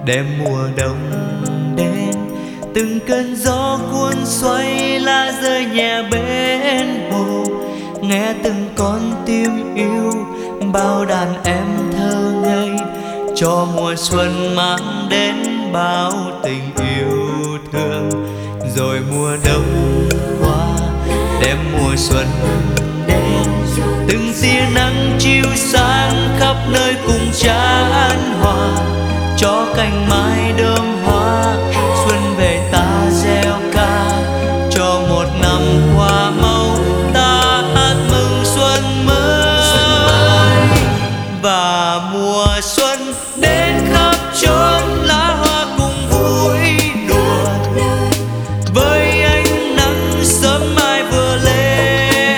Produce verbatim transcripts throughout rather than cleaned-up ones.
đêm mùa đông đến, từng cơn gió cuốn xoay lá rơi nhẹ bên hồ, nghe từng con tim yêu bao đàn em thơ ngây, cho mùa xuân mang đến bao tình yêu thương. Rồi mùa đông qua, đêm mùa xuân đến, từng tia nắng chiếu sáng khắp nơi cùng chan hòa, cho cành mai đơm hoa xuân về ta gieo ca, cho một năm qua màu ta hát mừng xuân mới. Và mùa xuân đến khắp chốn lá hoa cùng vui đùa, với ánh nắng sớm mai vừa lên,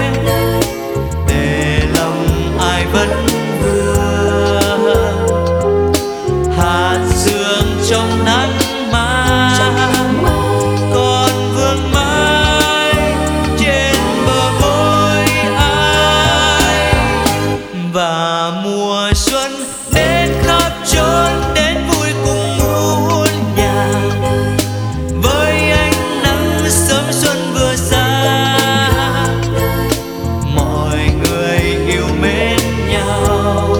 để lòng ai vẫn vừa hạt sương trong nắng mai, còn vương mãi trên bờ môi ai. Và mùa xuân đến khắp chốn đến vui cùng muôn nhà, với ánh nắng sớm xuân vừa ra, mọi người yêu mến nhau,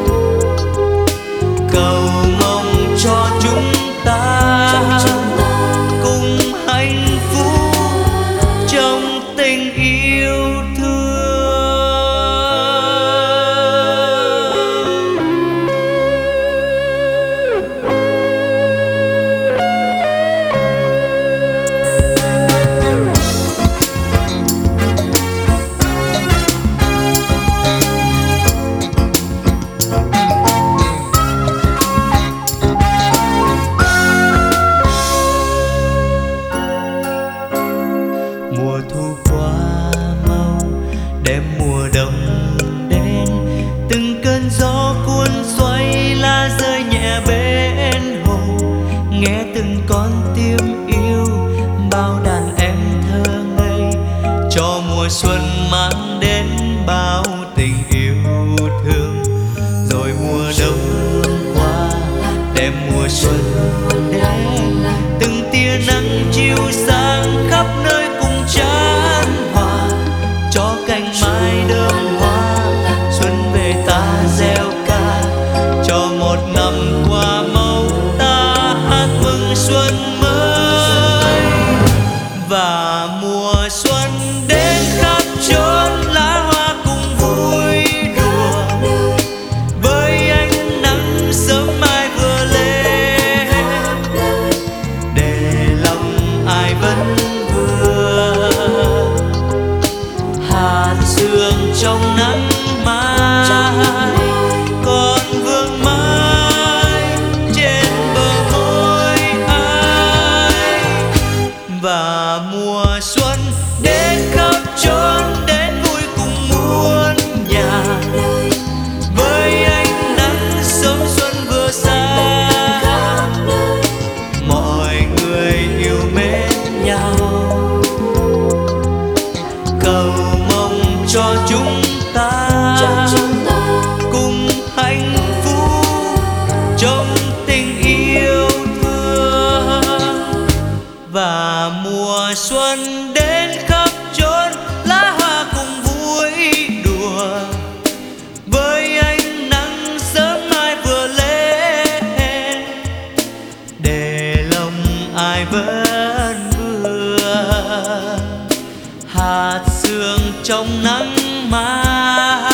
cầu mong cho chúng ta cùng hạnh phúc trong tình yêu thương. Mùa thu qua mau, đêm mùa đông đến, từng cơn gió cuốn xoay lá rơi nhẹ bên hồ, nghe từng con tim yêu bao đàn em thơ ngây, cho mùa xuân mang đến bao tình yêu thương. Rồi mùa đông qua, đêm mùa xuân đến, từng tia nắng chiếu sáng khắp nơi cùng chan hòa, cho cành mai đơm hoa xuân về ta gieo ca, cho một năm qua màu ta hát mừng xuân mới. Và mùa xuân đến khắp chốn lá hoa cùng vui đùa, với ánh nắng sớm mai vừa lên, để lòng ai vẫn vừa hạt sương trong nắng mai, còn vương mãi trên bờ môi ai. Và mùa xuân đến khắp chốn đến vui cùng muôn nhà, với ánh nắng sớm xuân vừa xa, mọi người yêu mến nhau, cầu mong cho chúng ta cùng hạnh phúc trong tình yêu thương. Và mùa xuân đến khắp chốn lá hoa cùng vui đùa, với ánh nắng sớm mai vừa lên, để lòng ai vẫn vừa hạt sương trong nắng mai.